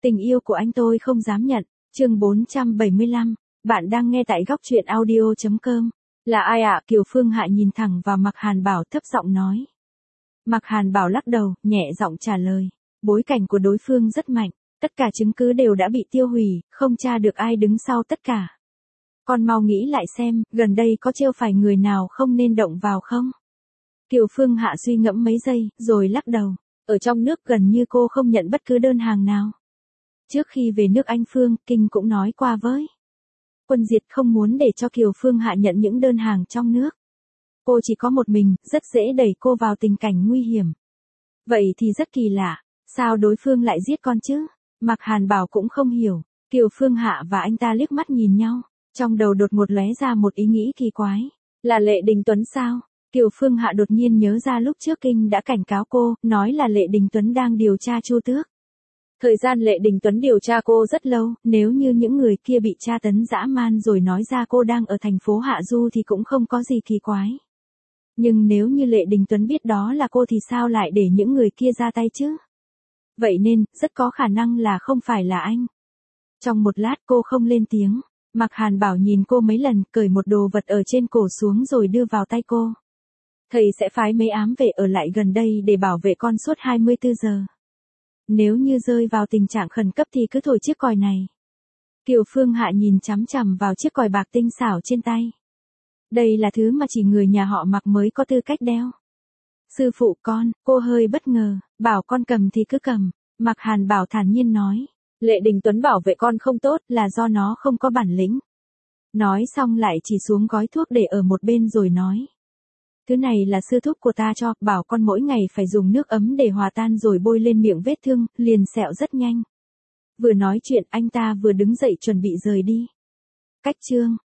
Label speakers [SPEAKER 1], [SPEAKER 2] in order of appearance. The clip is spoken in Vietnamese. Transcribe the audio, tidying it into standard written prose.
[SPEAKER 1] Tình yêu của anh tôi không dám nhận. Chương 475. Bạn đang nghe tại góc truyện audio.com. Là ai ạ? Kiều Phương Hạ nhìn thẳng vào Mạc Hàn Bảo thấp giọng nói. Mạc Hàn Bảo lắc đầu, nhẹ giọng trả lời. Bối cảnh của đối phương rất mạnh. Tất cả chứng cứ đều đã bị tiêu hủy, không tra được ai đứng sau tất cả. Con mau nghĩ lại xem, gần đây có trêu phải người nào không nên động vào không? Kiều Phương Hạ suy ngẫm mấy giây, rồi lắc đầu. Ở trong nước gần như cô không nhận bất cứ đơn hàng nào. Trước khi về nước Anh Phương, Kinh cũng nói qua với Quân Diệt không muốn để cho Kiều Phương Hạ nhận những đơn hàng trong nước. Cô chỉ có một mình, rất dễ đẩy cô vào tình cảnh nguy hiểm. Vậy thì rất kỳ lạ, sao đối phương lại giết con chứ? Mạc Hàn Bảo cũng không hiểu. Kiều Phương Hạ và anh ta liếc mắt nhìn nhau, trong đầu đột ngột lóe ra một ý nghĩ kỳ quái. Là Lệ Đình Tuấn sao? Kiều Phương Hạ đột nhiên nhớ ra lúc trước Kinh đã cảnh cáo cô, nói là Lệ Đình Tuấn đang điều tra Chu Tước. Thời gian Lệ Đình Tuấn điều tra cô rất lâu, nếu như những người kia bị tra tấn dã man rồi nói ra cô đang ở thành phố Hạ Du thì cũng không có gì kỳ quái. Nhưng nếu như Lệ Đình Tuấn biết đó là cô thì sao lại để những người kia ra tay chứ? Vậy nên, rất có khả năng là không phải là anh. Trong một lát cô không lên tiếng, Mạc Hàn Bảo nhìn cô mấy lần, cởi một đồ vật ở trên cổ xuống rồi đưa vào tay cô. Thầy sẽ phái mấy ám vệ ở lại gần đây để bảo vệ con suốt 24 giờ. Nếu như rơi vào tình trạng khẩn cấp thì cứ thổi chiếc còi này. Kiều Phương Hạ nhìn chằm chằm vào chiếc còi bạc tinh xảo trên tay. Đây là thứ mà chỉ người nhà họ Mạc mới có tư cách đeo. Sư phụ con, cô hơi bất ngờ, bảo con cầm thì cứ cầm. Mạc Hàn Bảo thản nhiên nói. Lệ Đình Tuấn bảo vệ con không tốt là do nó không có bản lĩnh. Nói xong lại chỉ xuống gói thuốc để ở một bên rồi nói. Thứ này là sư thúc của ta cho, bảo con mỗi ngày phải dùng nước ấm để hòa tan rồi bôi lên miệng vết thương, liền sẹo rất nhanh. Vừa nói chuyện anh ta vừa đứng dậy chuẩn bị rời đi. Cách chương